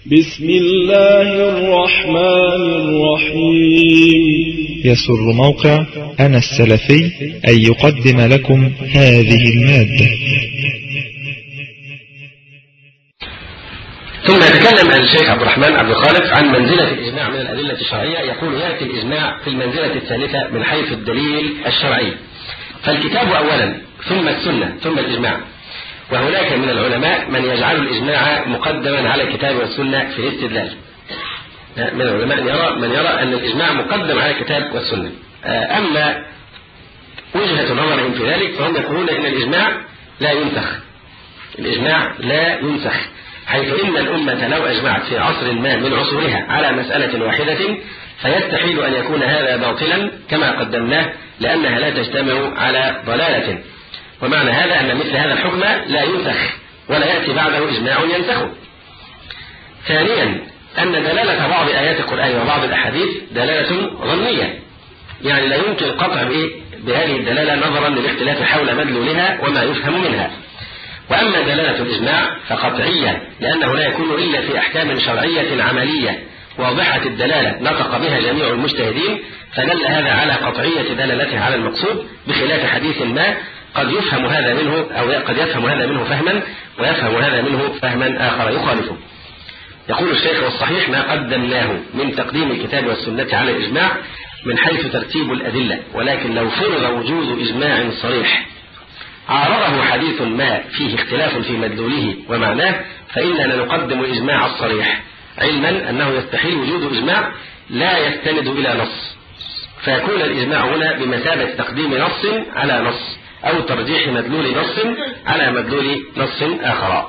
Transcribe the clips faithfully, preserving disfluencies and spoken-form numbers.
بسم الله الرحمن الرحيم. يسر موقع أنا السلفي أن يقدم لكم هذه المادة. ثم يتكلم الشيخ عبد الرحمن عبد الخالق عن منزلة الإجماع من الأدلة الشرعية. يقول: يأتي الإجماع في المنزلة الثالثة من حيث الدليل الشرعي، فالكتاب أولا ثم السنة ثم الإجماع. وهناك من العلماء من يجعل الإجماع مقدما على الكتاب والسنة في الاستدلال. من العلماء يرى من يرى أن الإجماع مقدم على الكتاب والسنة. أما وجهة نظرهم في ذلك فهم يقولون إن الإجماع لا ينسخ. الإجماع لا ينسخ، حيث إن الأمة لو أجمعت في عصر ما من عصورها على مسألة واحدة فيستحيل أن يكون هذا باطلا كما قدمناه، لأنها لا تجتمع على ضلالة. ومعنى هذا أن مثل هذا الحكم لا ينسخ ولا يأتي بعده إجماع ينسخه. ثانيا، أن دلالة بعض آيات القرآن وبعض الأحاديث دلالة ظنية، يعني لا يمكن القطع بهذه الدلالة نظرا للاختلاف حول مدلولها وما يفهم منها. وأما دلالة الإجماع فقطعية، لأنه لا يكون إلا في أحكام شرعية عملية واضحة الدلالة نطق بها جميع المجتهدين، فدل هذا على قطعية دلالته على المقصود، بخلاف حديث ما قد يفهم هذا منه أو قد يفهم هذا منه فهما ويفهم هذا منه فهما آخر يخالفه. يقول الشيخ: والصحيح ما قدمناه من تقديم الكتاب والسنة على الإجماع من حيث ترتيب الأدلة، ولكن لو فرض وجود إجماع صريح عارضه حديث ما فيه اختلاف في مدلوله ومعناه فإننا نقدم الإجماع الصريح، علما أنه يستحيل وجود إجماع لا يستند إلى نص، فيكون الإجماع هنا بمثابة تقديم نص على نص أو ترجيح مدلول نص على مدلول نص آخر.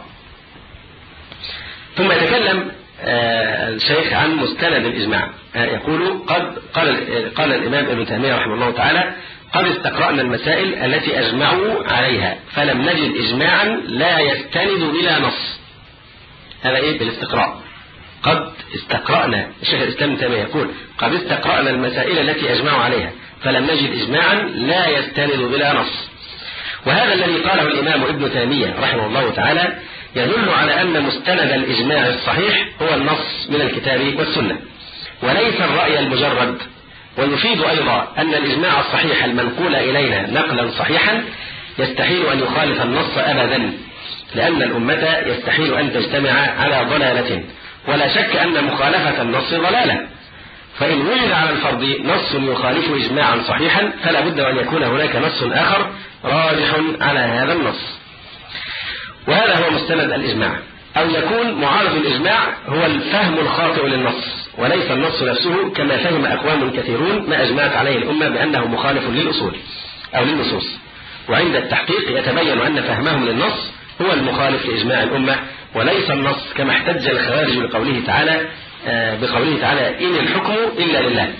ثم يتكلم الشيخ عن مستند الإجماع. يقول: قد قال, قال الإمام ابن تيمية رحمه الله تعالى: قد استقرأنا المسائل التي أجمعوا عليها فلم نجد إجماعا لا يستند إلى نص. هذا إيه بالاستقراء؟ قد استقرأنا، الشيخ الإسلام ابن تيمية يقول: قد استقرأنا المسائل التي أجمعوا عليها فلم نجد إجماعا لا يستند إلى نص. وهذا الذي قاله الإمام ابن تيمية رحمه الله تعالى يدل على أن مستند الإجماع الصحيح هو النص من الكتاب والسنة وليس الرأي المجرد. ويفيد أيضا أن الإجماع الصحيح المنقول إلينا نقلا صحيحا يستحيل أن يخالف النص أبدا، لأن الأمة يستحيل أن تجتمع على ضلالة، ولا شك أن مخالفة النص ضلالة. فإن وجد على الفرض نص يخالف إجماعا صحيحا فلا بد أن يكون هناك نص آخر راجح على هذا النص، وهذا هو مستند الإجماع. أو يكون معارض الإجماع هو الفهم الخاطئ للنص وليس النص نفسه، كما فهم أقوام كثيرون ما أجمعت عليه الأمة بأنه مخالف للأصول أو للنصوص، وعند التحقيق يتبين أن فهمهم للنص هو المخالف لإجماع الأمة وليس النص، كما احتج الخوارج بقوله تعالى بقوله تعالى: إن الحكم إلا لله.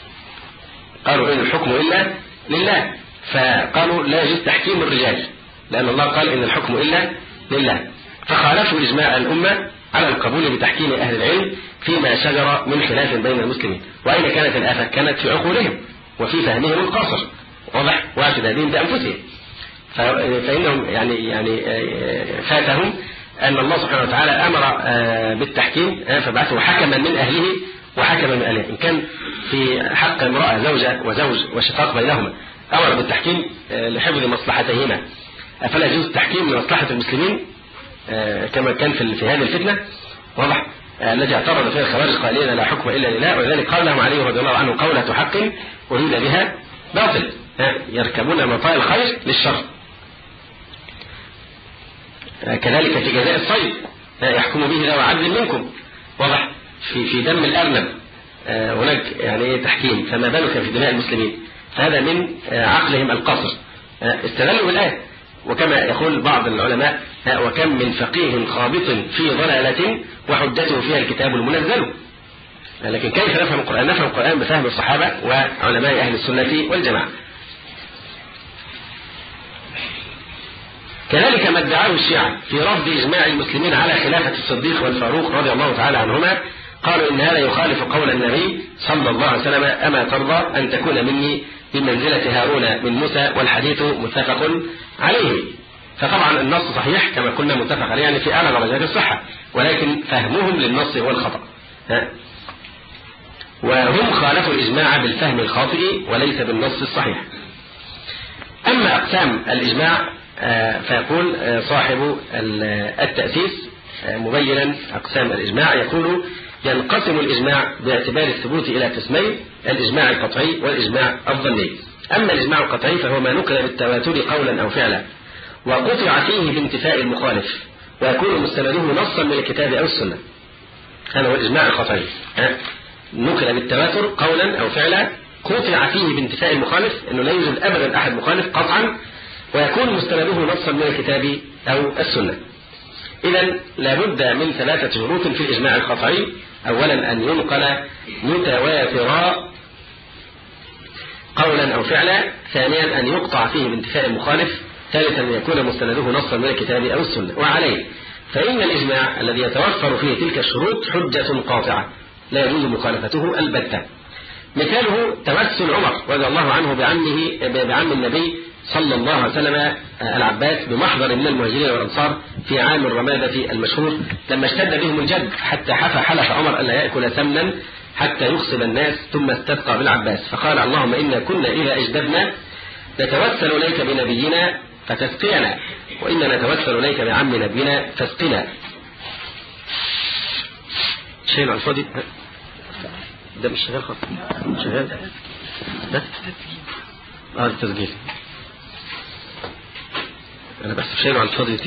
قالوا: إن الحكم إلا لله، فقالوا لا يجوز تحكيم الرجال لأن الله قال: إن الحكم إلا لله، فخالفوا إجماع الأمة على القبول بتحكيم أهل العلم فيما شجر من خلاف بين المسلمين. وأين كانت الآفة؟ كانت في عقولهم وفي فهمهم القاصر، واضح، واعتدادهم بأنفسهم. فإنهم يعني يعني فاتهم أن الله سبحانه وتعالى أمر بالتحكيم فبعثه حكما من أهله وحكما من أهله. إن كان في حق امرأة زوجة وزوج وشقاق بينهما أمر بالتحكيم لحفظ مصلحتهما، أفلا يجوز التحكيم لمصلحة المسلمين كما كان في هذه الفتنة؟ واضح، الذي اعترض فيها الخوارج قائلين: لا حكم إلا لله. ولذلك قال لهم علي رضي الله عنه: قولة حق أريد بها باطل، يركبون مطايا الخير للشر. كذلك في جزاء الصيد يحكم به ذو عدل منكم، واضح، في في دم الأرنب هناك يعني تحكيم، فما بالك في دماء المسلمين؟ فهذا من عقلهم القاصر. استدلوا بالآية، وكما يقول بعض العلماء: وكم من فقيه خابط في ضلالة وحجته فيها الكتاب المنزل. لكن كيف نفهم القرآن؟ نفهم القرآن بفهم الصحابة وعلماء أهل السنة والجماعة. كذلك ما ادعاه الشيعة في رفض إجماع المسلمين على خلافة الصديق والفاروق رضي الله تعالى عنهما، قالوا إن هذا يخالف قول النبي صلى الله عليه وسلم: أما ترضى أن تكون مني بمنزلة هارون من موسى، والحديث متفق عليه. فطبعا النص صحيح كما قلنا متفق عليه يعني في أعلى درجات الصحة، ولكن فهمهم للنص هو الخطأ. وهم خالفوا الإجماع بالفهم الخاطئ وليس بالنص الصحيح. أما أقسام الإجماع فيقول صاحب التأسيس مبينا أقسام الإجماع، يقول ينقسم الإجماع باعتبار الثبوت إلى قسمين: الإجماع القطعي والإجماع الظني. أما الإجماع القطعي فهو ما نقل بالتواتر قولا أو فعلا وقطع فيه بانتفاء المخالف ويكون مستنده نصا من الكتاب أو السنة. هذا هو الإجماع القطعي، نقل بالتواتر قولا أو فعلا قطع فيه بانتفاء المخالف، أنه لا يوجد أبدا أحد مخالف قطعا، ويكون مستنده نصا من الكتاب أو السنة. إذن لابد من ثلاثة شروط في الإجماع القطعي: أولا أن ينقل متواترا قولا أو فعلا، ثانيا أن يقطع فيه بانتفاء المخالف، ثالثا أن يكون مستنده نصا من الكتاب أو السنة. وعليه فإن الإجماع الذي يتوفر فيه تلك الشروط حجة قاطعة لا يجوز مخالفته البتة. مثاله توسل عمر رضي الله عنه بعمه بعم النبي صلى الله عليه وسلم العباس بمحضر من المهاجرين والأنصار في عام الرمادة المشهور، لما اشتد بهم الجد حتى حفى حلف عمر ألا يأكل سمنا حتى يغصب الناس، ثم استسقى بالعباس فقال: اللهم إنا كنا إذا اجدبنا نتوسل إليك بنبينا فتسقينا، وإنا نتوسل إليك بعم نبينا فاسقنا. شيء على الفاضي ده مش شغال خالص، شغال ده اه التسجيل. أنا بس شيء على الفاضي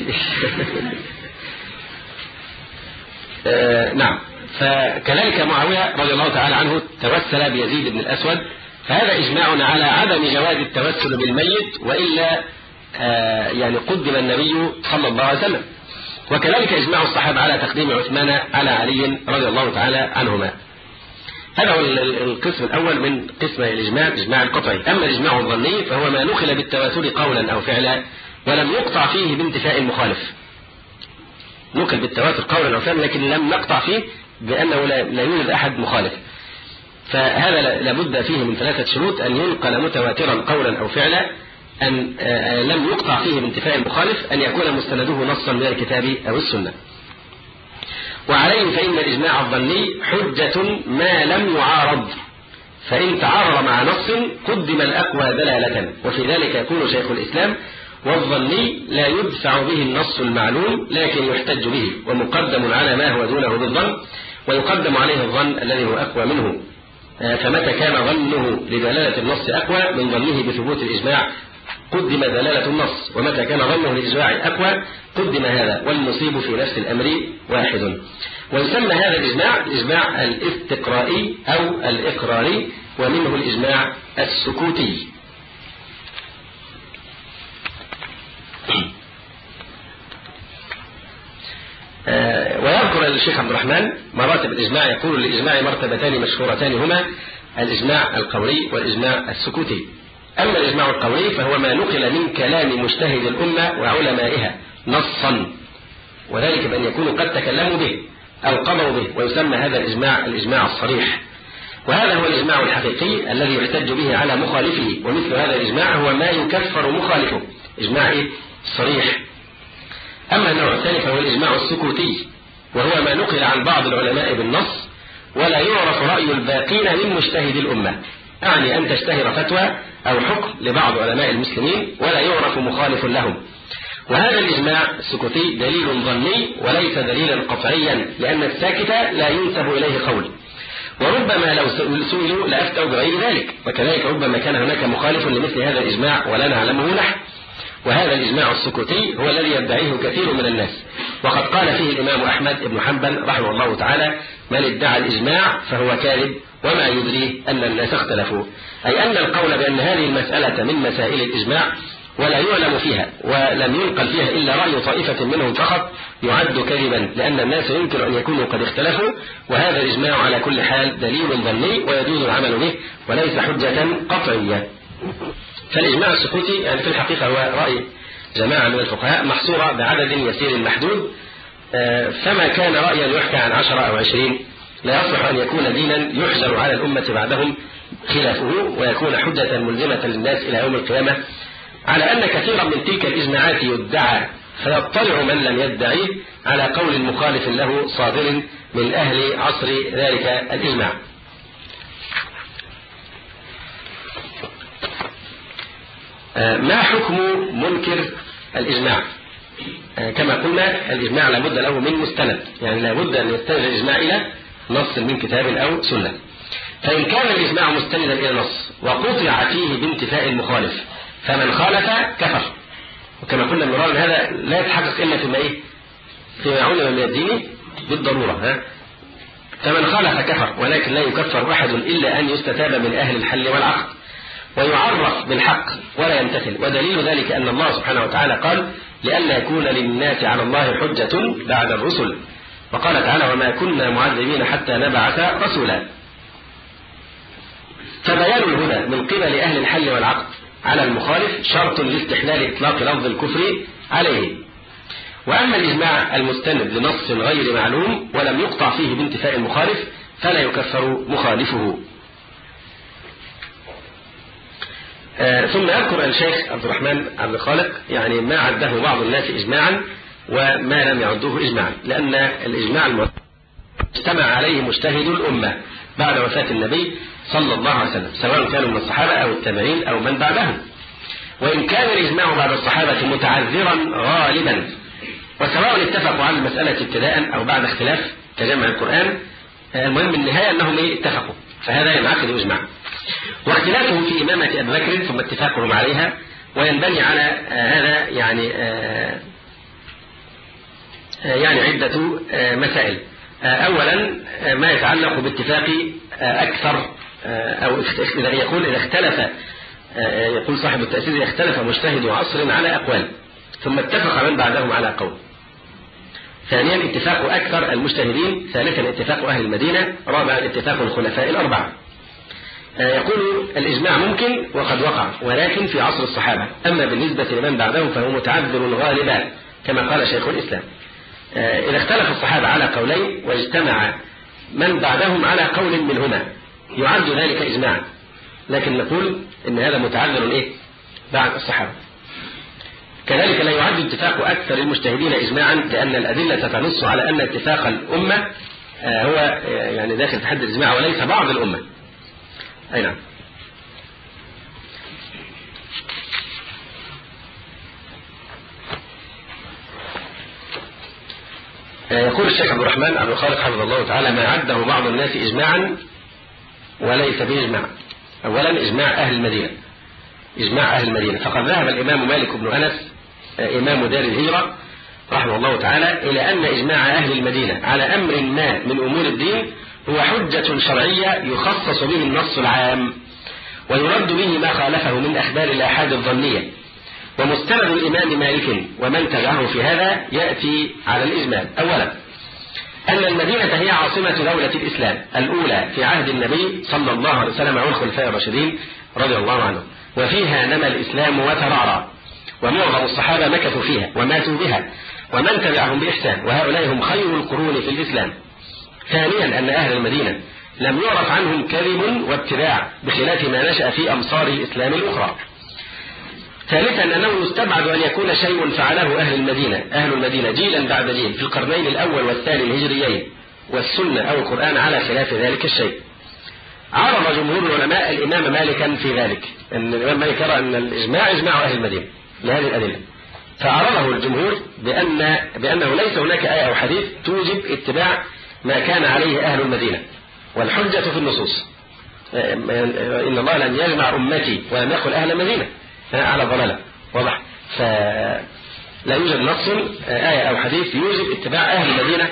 آه نعم. فكذلك معاوية رضي الله تعالى عنه توسل بيزيد بن الأسود، فهذا إجماع على عدم جواز التوسل بالميت، وإلا آه يعني قدم النبي صلى الله عليه وسلم. وكذلك إجماع الصحابة على تقديم عثمان على علي رضي الله تعالى عنهما. هذا هو القسم الأول من قسم الإجماع، الإجماع القطعي. أما الإجماع الظني فهو ما نقل بالتواتر قولا أو فعلا ولم يقطع فيه بانتفاء المخالف. نقل بالتواتر قولا أو فعلا لكن لم نقطع فيه بأنه لا يوجد أحد مخالف، فهذا لابد فيه من ثلاثة شروط: أن ينقل متواترا قولا أو فعلا، أن لم يقطع فيه بانتفاء المخالف، أن يكون مستنده نصا من الكتاب أو السنة. وعليه فإن الإجماع الظني حجة ما لم يعارض، فإن تعارض مع نص قدم الأقوى دلالة، وفي ذلك يكون شيخ الإسلام: والظني لا يدفع به النص المعلوم لكن يحتج به، ومقدم على ما هو دونه بالظن، ويقدم عليه الظن الذي هو أقوى منه. فمتى كان ظنه لدلالة النص أقوى من ظنه بثبوت الإجماع قدم دلالة النص، ومتى كان ظنه للإجماع أقوى قدم هذا، والمصيب في نفس الأمر واحد. ويسمى هذا الإجماع الإجماع الاستقرائي أو الإقراري، ومنه الإجماع السكوتي. ويذكر الشيخ عبد الرحمن مراتب الإجماع، يقول: للإجماع مرتبتان مشهورتان هما الإجماع القولي والإجماع السكوتي. أما الإجماع القولي فهو ما نقل من كلام مجتهد الأمة وعلمائها نصا، وذلك بأن يكونوا قد تكلموا به أو قضوا به، ويسمى هذا الإجماع الإجماع الصريح. وهذا هو الإجماع الحقيقي الذي يحتج به على مخالفه، ومثل هذا الإجماع هو ما يكفر مخالفه، إجماع صريح. أما النوع الثاني فهو الإجماع السكوتي، وهو ما نقل عن بعض العلماء بالنص ولا يعرف رأي الباقين من مجتهد الأمة، أعني أن تشتهر فتوى أو حكم لبعض علماء المسلمين ولا يعرف مخالف لهم. وهذا الإجماع السكوتي دليل ظني وليس دليلا قطعيا، لأن الساكت لا ينسب إليه قول، وربما لو سئلوا لأفتوا بغير ذلك، وكذلك ربما كان هناك مخالف لمثل هذا الإجماع ولا نعلمه نحن. وهذا الإجماع السكوتي هو الذي يدعيه كثير من الناس، وقد قال فيه الإمام أحمد بن حنبل رحمه الله تعالى: من ادعى الإجماع فهو كاذب وما يدريه أن الناس اختلفوا، أي أن القول بأن هذه المسألة من مسائل الإجماع ولا يعلم فيها ولم ينقل فيها إلا رأي طائفة منهم فقط يعد كذبا، لأن الناس يمكن أن يكونوا قد اختلفوا، وهذا الإجماع على كل حال دليل ظني ويجوز العمل به وليس حجة قطعية. فالإجماع السكوتي يعني في الحقيقة هو رأي جماعة من الفقهاء محصورة بعدد يسير محدود، فما كان رأيا يحكى عن عشرة أو عشرين لا يصلح أن يكون دينا يحجر على الأمة بعدهم خلافه، ويكون حجة ملزمة للناس إلى يوم القيامة على أن كثيرا من تلك الإجماعات يدعى، فيطلع من لم يدعيه على قول مخالف له صادر من أهل عصر ذلك الإجماع. ما حكم منكر الإجماع؟ كما قلنا الإجماع لابد له من مستند، يعني لابد أن يستند الإجماع إلى نص من كتاب أو سنة. فإن كان الإجماع مستندا إلى نص وقطع فيه بانتفاء المخالف فمن خالف كفر، وكما قلنا مرارا هذا لا يتحقق إلا فيما إيه؟ فيما علم من الدين بالضرورة. ها؟ فمن خالف كفر، ولكن لا يكفر أحد إلا أن يستتاب من أهل الحل والعقد ويعرف بالحق ولا يمتثل. ودليل ذلك أن الله سبحانه وتعالى قال: لئلا يكون للناس على الله حجة بعد الرسل، وقال تعالى: وما كنا معذبين حتى نبعث رسولا. فبيان الهدى من قبل أهل الحل والعقد على المخالف شرط لاستحلال إطلاق لفظ الكفر عليه. وأما الإجماع المستند لنص غير معلوم ولم يقطع فيه بانتفاء المخالف فلا يكفر مخالفه. آه ثم يذكر الشيخ عبد الرحمن عبد الخالق يعني ما عده بعض الناس إجماعا وما لم يعدوه إجماعا، لأن الإجماع اجتمع عليه مجتهد الأمة بعد وفاة النبي صلى الله عليه وسلم، سواء كانوا من الصحابة أو التابعين أو من بعدهم. وإن كان الإجماع بعد الصحابة متعذرا غالبا، وسواء اتفقوا على المسألة ابتداء أو بعد اختلاف كجمع القرآن، المهم النهاية أنهم اتفقوا، فهذا ينعقد إجماع. واختلافهم في إمامة أبي بكر ثم اتفاقهم عليها، وينبني على هذا يعني يعني عدة مسائل. أولا ما يتعلق باتفاق أكثر، أو إذا يقول إذا اختلف، يقول صاحب التأسيس إذا اختلف مجتهد عصر على أقوال ثم اتفق من بعدهم على قول. ثانيا اتفاق أكثر المجتهدين. ثالثا اتفاق أهل المدينة. رابعا اتفاق الخلفاء الأربعة. يقول الإجماع ممكن وقد وقع ولكن في عصر الصحابة، أما بالنسبة لمن بعدهم فهو متعذر غالبا كما قال شيخ الإسلام. إذا اختلف الصحابة على قولين واجتمع من بعدهم على قول منهما يعد ذلك إجماعا، لكن نقول إن هذا متعذر إيه؟ بعد الصحابة. كذلك لا يعد اتفاق أكثر المجتهدين إجماعا، لأن الأدلة تنص على أن اتفاق الأمة هو يعني داخل في حد الإجماع وليس بعض الأمة. أي نعم. يقول الشيخ عبد الرحمن عبد الخالق حفظه الله تعالى: ما عده بعض الناس إجماعا وليس بإجماع. أولا إجماع أهل المدينة، إجماع أهل المدينة، فقد ذهب الإمام مالك بن أنس إمام دار الهجرة رحمه الله تعالى إلى أن إجماع أهل المدينة على أمر ما من أمور الدين هو حجة شرعية يخصص به النص العام ويرد به ما خالفه من أخبار الآحاد الظنية. ومستند الإمام مالك ومن تبعه في هذا يأتي على الإجمال. أولا أن المدينة هي عاصمة دولة الإسلام الأولى في عهد النبي صلى الله عليه وسلم والخلفاء الراشدين رضي الله عنهم، وفيها نمى الإسلام وترعرع، ومعظم الصحابة مكثوا فيها وماتوا بها ومن تبعهم بإحسان، وهؤلاء هم خير القرون في الإسلام. ثانيا أن أهل المدينة لم يعرف عنهم كذب واتباع بخلاف ما نشأ في أمصار الإسلام الأخرى. ثالثا أنه يستبعد أن يكون شيء فعله أهل المدينة أهل المدينة جيلا بعد جيل في القرنين الأول والثاني الهجريين والسنة أو القرآن على خلاف ذلك الشيء. عرض جمهور العلماء الإمام مالكا في ذلك، أن الإمام مالك يرى أن الإجماع إجماع أهل المدينة لهذه الأدلة، فعرضه الجمهور بأن بأنه ليس هناك آية أو حديث توجب اتباع ما كان عليه أهل المدينة، والحجة في النصوص. إن الله لن يجمع أمتي ولم يقل أهل المدينة على ضلالة، واضح؟ فلا يوجد نص آية أو حديث يوجب اتباع أهل المدينة،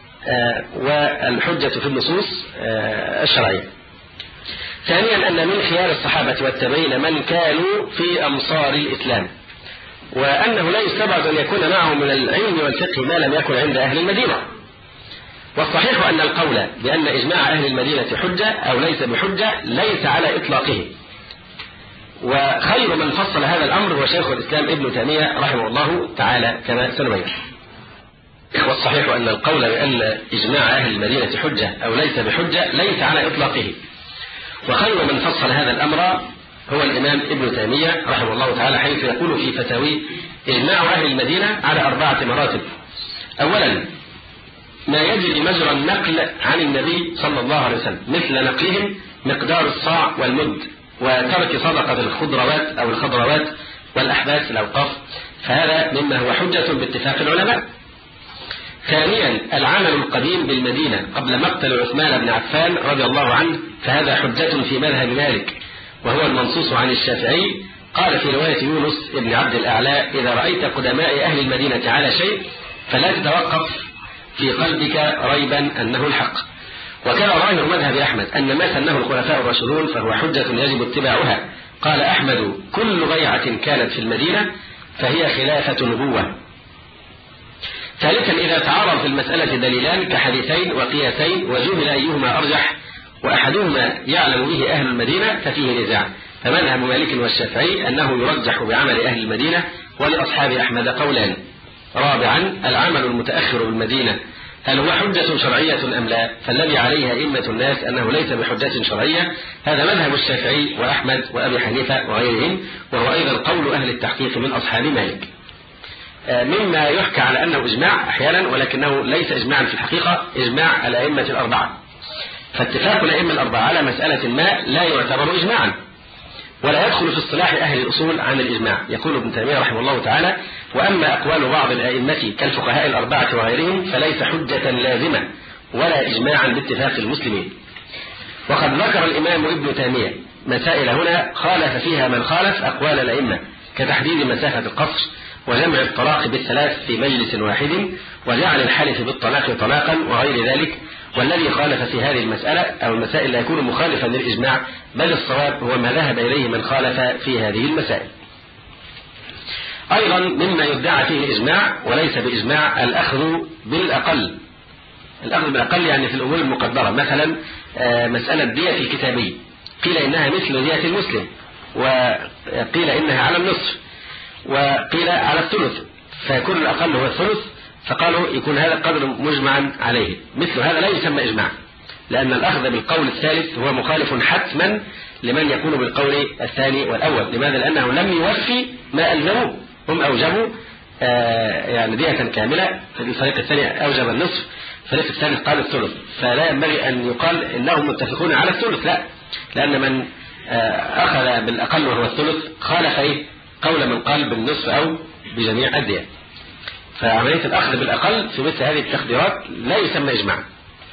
والحجة في النصوص الشرعية. ثانيا أن من خيار الصحابة والتابعين من كانوا في أمصار الإسلام، وأنه لا يستبعد أن يكون معهم من العلم والفقه ما لم يكن عند أهل المدينة. والصحيح أن القول بأن إجماع أهل المدينة حجة أو ليس بحجة ليس على إطلاقه، وخير من فصل هذا الأمر هو شيخ الإسلام ابن تيمية رحمه الله تعالى كما سنبين. والصحيح أن القول بأن إجماع أهل المدينة حجة أو ليس بحجة ليس على إطلاقه، وخير من فصل هذا الأمر هو الإمام ابن تيمية رحمه الله تعالى، حيث يقول في فتاويه: إجماع أهل المدينة على أربعة مراتب. أولا، ما يجري مجرى النقل عن النبي صلى الله عليه وسلم، مثل نقلهم مقدار الصاع والمد، وترك صدقة الخضروات أو الخضروات والأحباس الأوقاف، فهذا مما هو حجة باتفاق العلماء. ثانيا، العمل القديم بالمدينة قبل مقتل عثمان بن عفان رضي الله عنه، فهذا حجة في مذهب مالك، وهو المنصوص عن الشافعي. قال في رواية يونس بن عبد الأعلى: إذا رأيت قدماء أهل المدينة على شيء فلا تتوقف في قلبك ريبا أنه الحق. وكان ظاهر مذهب أحمد أن ما سنه الخلفاء الراشدون فهو حجة يجب اتباعها. قال أحمد: كل بيعة كانت في المدينة فهي خلافة نبوة. ثالثا، إذا تعارض في المسألة دليلان كحديثين وقياسين وجهل أيهما أرجح وأحدهما يعلم به أهل المدينة ففيه نزاع، فمذهب مالك والشافعي أنه يرجح بعمل أهل المدينة، ولأصحاب أحمد قولان. رابعا، العمل المتأخر بالمدينة هل هو حجة شرعية أم لا؟ فالذي عليه أئمة الناس أنه ليس بحجة شرعية، هذا مذهب الشافعي وأحمد وأبي حنيفة وغيرهم، وهو أيضا قول أهل التحقيق من أصحاب مالك. مما يحكى على أنه إجماع أحيانا، ولكنه ليس إجماعا في الحقيقة، إجماع الأئمة الأربعة. فاتفاق الأئمة الأربعة على مسألة ما لا يعتبر إجماعا، ولا يدخل في اصطلاح أهل الأصول عن الإجماع. يقول ابن تيمية رحمه الله تعالى: وأما أقوال بعض الأئمة كالفقهاء الأربعة وغيرهم فليس حجة لازمة ولا إجماعا باتفاق المسلمين. وقد ذكر الإمام ابن تيمية مسائل هنا خالف فيها من خالف أقوال الأئمة، كتحديد مسافة القصر، وجمع الطلاق بالثلاث في مجلس واحد، وجعل الحلف بالطلاق طلاقا، وغير ذلك. والذي خالف في هذه المسألة أو المسائل لا يكون مخالفا للإجماع، بل الصواب هو ما ذهب إليه من خالف في هذه المسائل. أيضا مما يدعى فيه الإجماع وليس بإجماع الأخذ بالأقل. الأخذ بالأقل يعني في الأمور المقدرة، مثلا مسألة دية الكتابي قيل إنها مثل دية المسلم، وقيل إنها على النصف، وقيل على الثلث، فيكون الأقل هو الثلث، فقالوا يكون هذا القدر مجمعا عليه. مثل هذا لا يسمى إجماع، لأن الأخذ بالقول الثالث هو مخالف حتما لمن يكون بالقول الثاني والأول. لماذا؟ لأنه لم يوفي ما ألزموا، هم أوجبوا آه يعني دية كاملة، الفريق الثاني أوجب النصف، الفريق الثالث قال الثلث، فلا ينبغي أن يقال إنهم متفقون على الثلث، لا، لأن من آه أخذ بالأقل وهو الثلث خالف إيه؟ قول من قال بالنصف أو بجميع الدية. فعملية الأخذ بالأقل في مثل هذه التقديرات لا يسمى إجماع.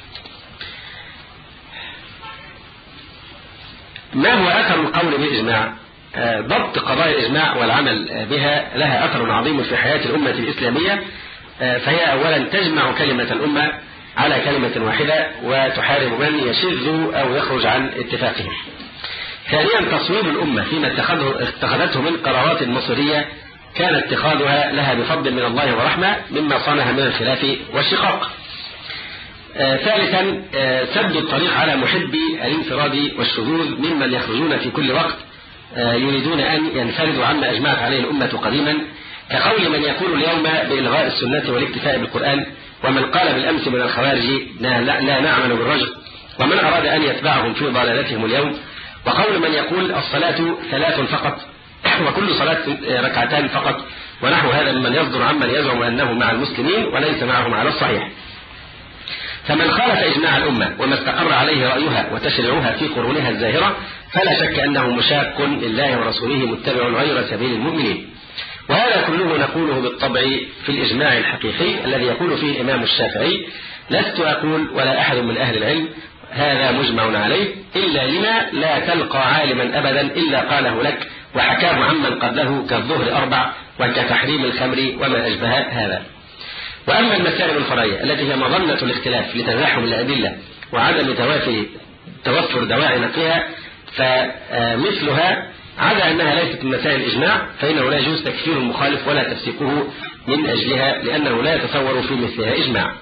ما هو أثر القول بالإجماع؟ ضبط قضايا الإجماع والعمل بها لها أثر عظيم في حياة الأمة الإسلامية، فهي أولا تجمع كلمة الأمة على كلمة واحدة وتحارب من يشذ أو يخرج عن اتفاقهم. ثانيا، تصويب الأمة فيما اتخذته من قرارات مصيرية كان اتخاذها لها بفضل من الله ورحمة مما صانها من الخلاف والشقاق. آه ثالثا، آه سد الطريق على محبي الانفراد والشذوذ ممن يخرجون في كل وقت آه يريدون أن ينفردوا عما أجمعت عليه الأمة قديما، كقول من يقول اليوم بإلغاء السنة والاكتفاء بالقرآن، ومن قال بالأمس من الخوارج لا, لا نعمل بالرجل، ومن أراد أن يتبعهم في ضلالتهم اليوم، وقول من يقول الصلاة ثلاث فقط وكل صلاة ركعتان فقط، ونحو هذا ممن يصدر عمن يزعم أنه مع المسلمين وليس معهم على الصحيح. فمن خالف إجماع الأمة وما استقر عليه رأيها وتشريعها في قرونها الزاهرة فلا شك أنه مشاق لله ورسوله متبع غير سبيل المؤمنين. وهذا كله نقوله بالطبع في الإجماع الحقيقي الذي يقول فيه الإمام الشافعي: لست أقول ولا أحد من أهل العلم هذا مجمع عليه، إلا لما لا تلقى عالما أبدا إلا قاله لك وحكاه عمن قبله كالظهر أربع وكتحريم الخمر وما أشبه هذا. وأما المسائل الفرعية التي هي مظنة الاختلاف لتزاحم الأدلة وعدم توافر توفر دواعي نقلها فمثلها عدا أنها ليست من مسائل الإجماع فإنه لا يجوز تكفير المخالف ولا تفسيقه من أجلها، لأنه لا يتصور في مثلها إجماع.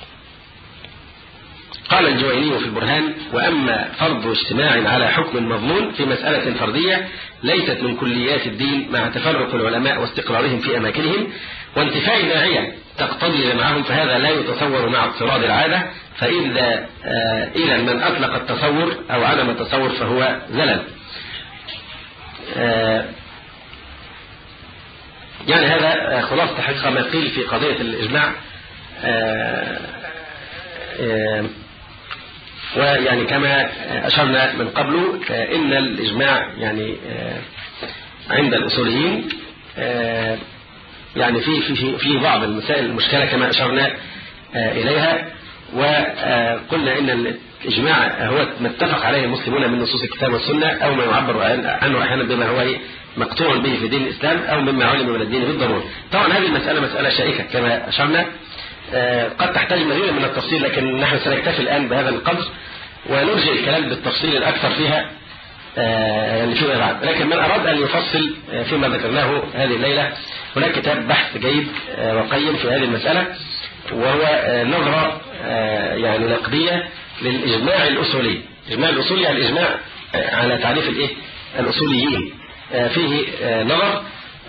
قال الجويني في البرهان: وأما فرض اجتماع على حكم مضمون في مسألة فردية ليست من كليات الدين مع تفرق العلماء واستقرارهم في أماكنهم وانتفاء داعية تقتضي جمعهم، فهذا لا يتصور مع اضطراد العادة، فإذا آه إذا من أطلق التصور أو عدم التصور فهو زلل. يعني هذا خلاصة حقيقة ما قيل في قضية الإجماع. ويعني كما أشرنا من قبل إن الإجماع يعني عند الأصوليين يعني في في في بعض المسائل المشكلة كما أشرنا إليها، وقلنا إن الإجماع هو ما اتفق عليه المسلمون من نصوص الكتاب والسنة، أو ما يعبر عنه أحيانا بما هو مقطوع به في دين الإسلام أو مما علم من الدين بالضرورة. طبعا هذه المسألة مسألة شائكة كما أشرنا، قد تحتاج مزيدا من التفصيل، لكن نحن سنكتفي الآن بهذا القدر ونرجع الكلام بالتفصيل الأكثر فيها يعني فيما بعد. لكن من أراد أن يفصل فيما ذكرناه هذه الليلة، هناك كتاب بحث جيد وقيم في هذه المسألة، وهو نظرة يعني نقدية للإجماع الأصولي. الإجماع الأصولي يعني الإجماع على تعريف الإيه الأصوليين، فيه نظر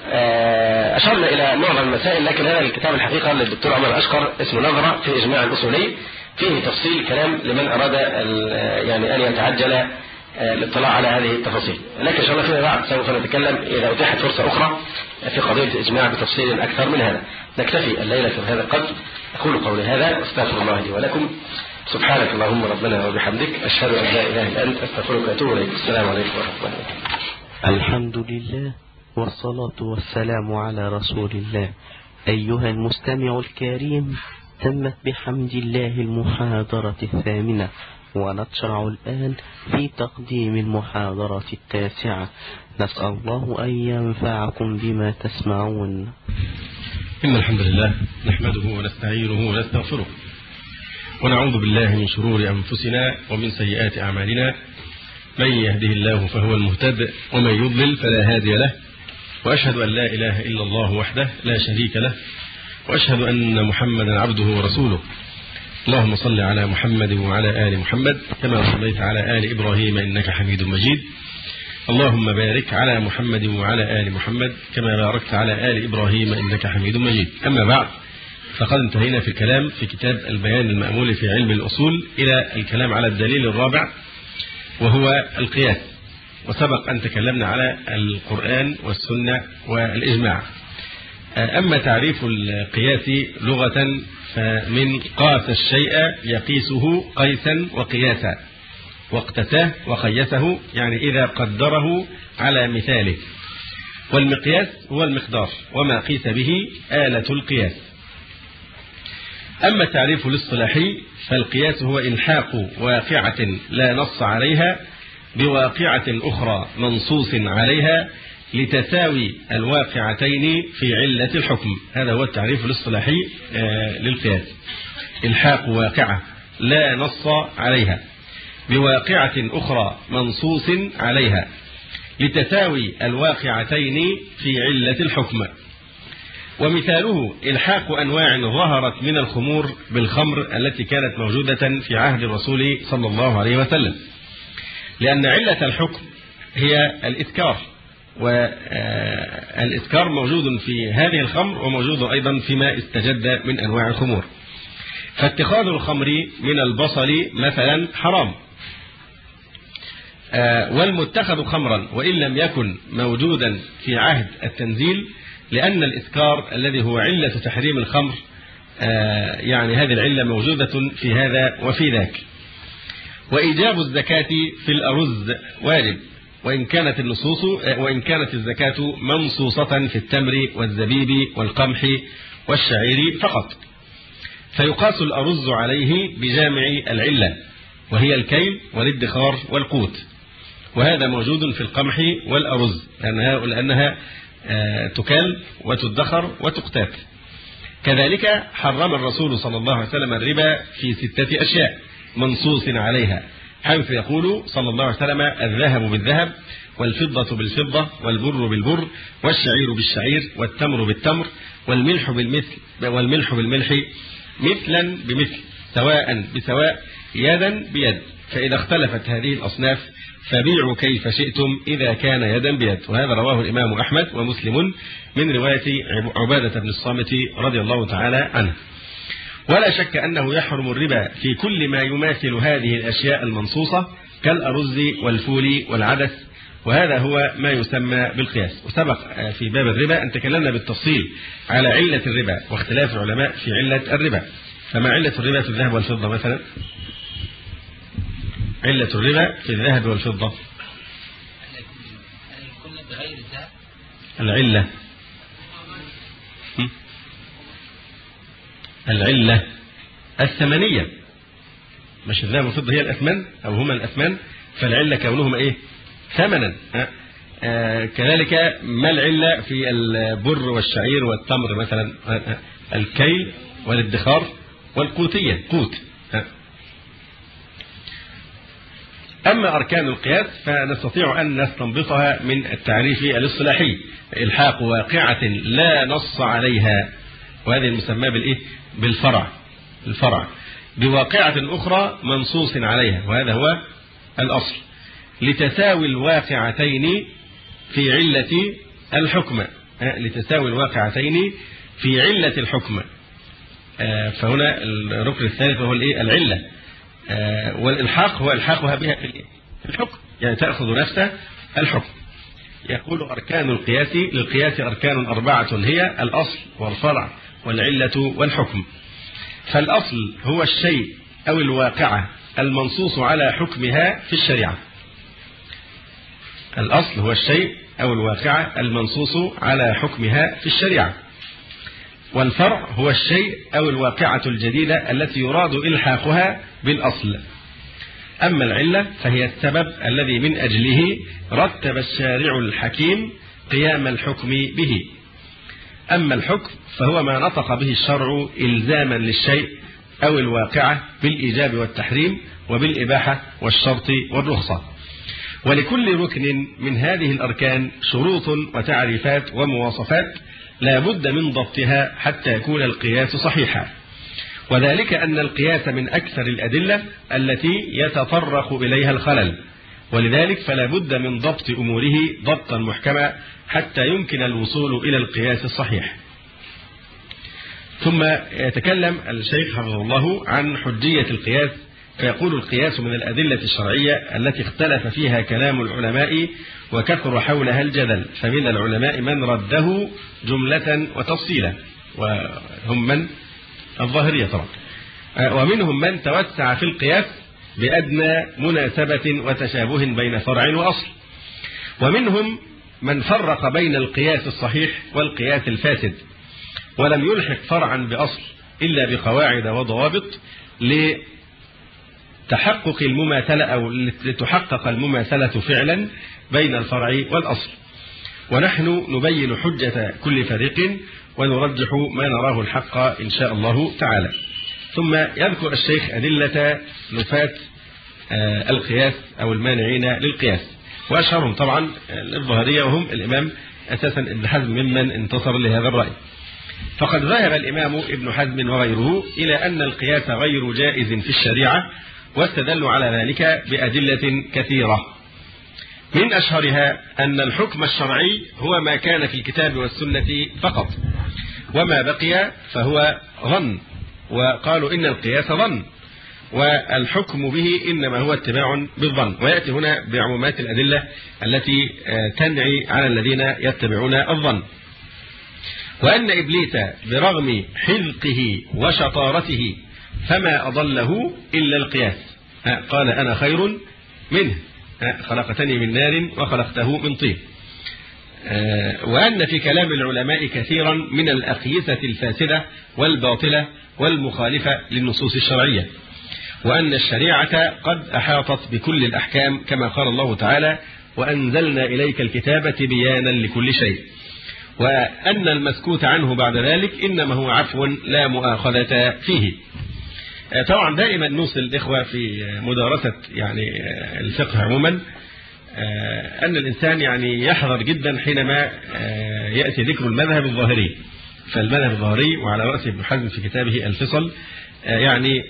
أشرنا إلى معظم المسائل، لكن هذا الكتاب الحقيقة للدكتور عمر أشقر اسمه نظرة في إجماع الأصولي، فيه تفصيل كلام لمن أراد يعني أن يتعجل الاطلاع على هذه التفاصيل. لكن إن شاء الله فيما بعد سوف نتكلم إذا أتيحت فرصة أخرى في قضية الإجماع بتفصيل أكثر من هذا. نكتفي الليلة في هذا القدر. أقول قولي هذا واستغفر الله لي ولكم. سبحانك اللهم ربنا وبحمدك، أشهد أن لا إله إلا أنت، أستغفرك وأتوب إليك. السلام عليكم ورحمة الله وبركاته. الحمد لله والصلاة والسلام على رسول الله. أيها المستمع الكريم، تمت بحمد الله المحاضرة الثامنة، ونشرع الآن في تقديم المحاضرة التاسعة. نسأل الله أن ينفعكم بما تسمعون. إن الحمد لله نحمده ونستعينه ونستغفره، ونعوذ بالله من شرور أنفسنا ومن سيئات أعمالنا. من يهده الله فهو المهتد، ومن يضلل فلا هادي له. وأشهد أن لا إله إلا الله وحده لا شريك له، وأشهد أن محمدا عبده ورسوله. اللهم صل على محمد وعلى آل محمد كما صليت على آل إبراهيم إنك حميد مجيد. اللهم بارك على محمد وعلى آل محمد كما باركت على آل إبراهيم إنك حميد مجيد. أما بعد، فقد انتهينا في الكلام في كتاب البيان المأمول في علم الأصول إلى الكلام على الدليل الرابع وهو القياس، وسبق أن تكلمنا على القرآن والسنة والإجماع. أما تعريف القياس لغة فمن قاس الشيء يقيسه قيسا وقياسا، واقتساه وقيسه، يعني إذا قدره على مثاله. والمقياس هو المقدار وما قيس به آلة القياس. أما التعريف الاصطلاحي فالقياس هو إلحاق واقعة لا نص عليها بواقعة أخرى منصوص عليها لتساوي الواقعتين في علة الحكم. هذا هو التعريف الاصطلاحي للقياس، إلحاق واقعة لا نص عليها بواقعة أخرى منصوص عليها لتساوي الواقعتين في علة الحكم. ومثاله إلحاق أنواع ظهرت من الخمور بالخمر التي كانت موجودة في عهد الرسول صلى الله عليه وسلم، لأن علة الحكم هي الإسكار، والإسكار موجود في هذه الخمر وموجود أيضا فيما استجد من أنواع الخمور. فاتخاذ الخمر من البصل مثلا حرام، والمتخذ خمرا وإن لم يكن موجودا في عهد التنزيل، لأن الإسكار الذي هو علة تحريم الخمر يعني هذه العلة موجودة في هذا وفي ذاك. وإيجاب الزكاة في الأرز واجب، وإن كانت النصوص وإن كانت الزكاة منصوصة في التمر والزبيب والقمح والشعير فقط. فيقاس الأرز عليه بجامع العلة، وهي الكيل والادخار والقوت، وهذا موجود في القمح والأرز لأنها, لأنها تكال وتدخر وتقتات. كذلك حرم الرسول صلى الله عليه وسلم الربا في ستة أشياء منصوص عليها، حيث يقول صلى الله عليه وسلم: الذهب بالذهب، والفضة بالفضة، والبر بالبر، والشعير بالشعير، والتمر بالتمر، والملح بالمثل والملح بالملح، مثلا بمثل، سواء بسواء، يدا بيد. فإذا اختلفت هذه الأصناف فبيعوا كيف شئتم إذا كان يدا بيد. وهذا رواه الإمام أحمد ومسلم من رواية عبادة بن الصامت رضي الله تعالى عنه. ولا شك أنه يحرم الربا في كل ما يماثل هذه الأشياء المنصوصة كالأرز والفول والعدس وهذا هو ما يسمى بالقياس. وسبق في باب الربا أن تكلمنا بالتفصيل على علة الربا واختلاف العلماء في علة الربا. فما علة الربا في الذهب والفضة مثلا؟ علة الربا في الذهب والفضة العلة العلة الثمنية، مش الذهب والفضة هي الأثمان أو هما الأثمان، فالعلة كونهما إيه؟ ثمنا. آه كذلك ما العلة في البر والشعير والتمر مثلا؟ آه الكيل والادخار والقوتية، قوت. آه. أما أركان القياس فنستطيع أن نستنبطها من التعريف الاصطلاحي: إلحاق واقعة لا نص عليها، وهذه المسمى بالإيه؟ بالفرع، الفرع بواقعة أخرى منصوص عليها، وهذا هو الأصل، لتساوي الواقعتين في علة الحكم، لتساوي الواقعتين في علة الحكم. فهنا الركن الثالث وهو الإيه؟ العلة. والإلحاق هو إلحاقها بها في الحكم، يعني تأخذ نفس الحكم. يقول أركان القياس: للقياس أركان أربعة هي الأصل والفرع والعلة والحكم. فالأصل هو الشيء أو الواقعة المنصوص على حكمها في الشريعة. الأصل هو الشيء أو الواقعة المنصوص على حكمها في الشريعة. والفرع هو الشيء أو الواقعة الجديدة التي يراد إلحاقها بالأصل. أما العلة فهي السبب الذي من أجله رتب الشارع الحكيم قيام الحكم به. أما الحكم فهو ما نطق به الشرع إلزاما للشيء أو الواقعة بالإيجاب والتحريم وبالإباحة والشرط والرخصة. ولكل ركن من هذه الأركان شروط وتعريفات ومواصفات لا بد من ضبطها حتى يكون القياس صحيحا، وذلك أن القياس من أكثر الأدلة التي يتطرق إليها الخلل، ولذلك فلا بد من ضبط أموره ضبطا محكما حتى يمكن الوصول إلى القياس الصحيح. ثم يتكلم الشيخ حفظه الله عن حجية القياس، فيقول: القياس من الأدلة الشرعية التي اختلف فيها كلام العلماء وكثر حولها الجدل، فمن العلماء من رده جملة وتفصيلا، وهم من الظاهرية طبعا، ومنهم من توسع في القياس بأدنى مناسبة وتشابه بين فرع وأصل، ومنهم من فرق بين القياس الصحيح والقياس الفاسد، ولم يلحق فرعا بأصل إلا بقواعد وضوابط لتحقق المماثلة أو لتحقق المماثلة فعلا بين الفرع والأصل. ونحن نبين حجة كل فريق ونرجح ما نراه الحق إن شاء الله تعالى. ثم يذكر الشيخ أدلة نفاة القياس أو المانعين للقياس، وأشهرهم طبعا الظاهرية، وهم الإمام أساسا ابن حزم ممن انتصر لهذا الرأي. فقد ذهب الإمام ابن حزم وغيره إلى أن القياس غير جائز في الشريعة، واستدلوا على ذلك بأدلة كثيرة. من أشهرها أن الحكم الشرعي هو ما كان في الكتاب والسنة فقط، وما بقي فهو ظن، وقالوا إن القياس ظن، والحكم به إنما هو اتباع بالظن. ويأتي هنا بعمومات الأدلة التي تنعي على الذين يتبعون الظن. وأن إبليس برغم حذقه وشطارته فما أضله إلا القياس، قال: أنا خير منه، خلقتني من نار وخلقته من طين. وأن في كلام العلماء كثيرا من الأقيسة الفاسدة والباطلة والمخالفة للنصوص الشرعية، وأن الشريعة قد أحاطت بكل الأحكام كما قال الله تعالى: وأنزلنا إليك الكتاب بيانا لكل شيء، وأن المسكوت عنه بعد ذلك إنما هو عفو لا مؤاخذة فيه. طبعا دائما نوصل الإخوة في مدارسة يعني الفقه عموما أن الإنسان يعني يحذر جدا حينما يأتي ذكر المذهب الظاهري. فالمذهب الظاهري وعلى رأسه ابن حزم في كتابه الفصل يعني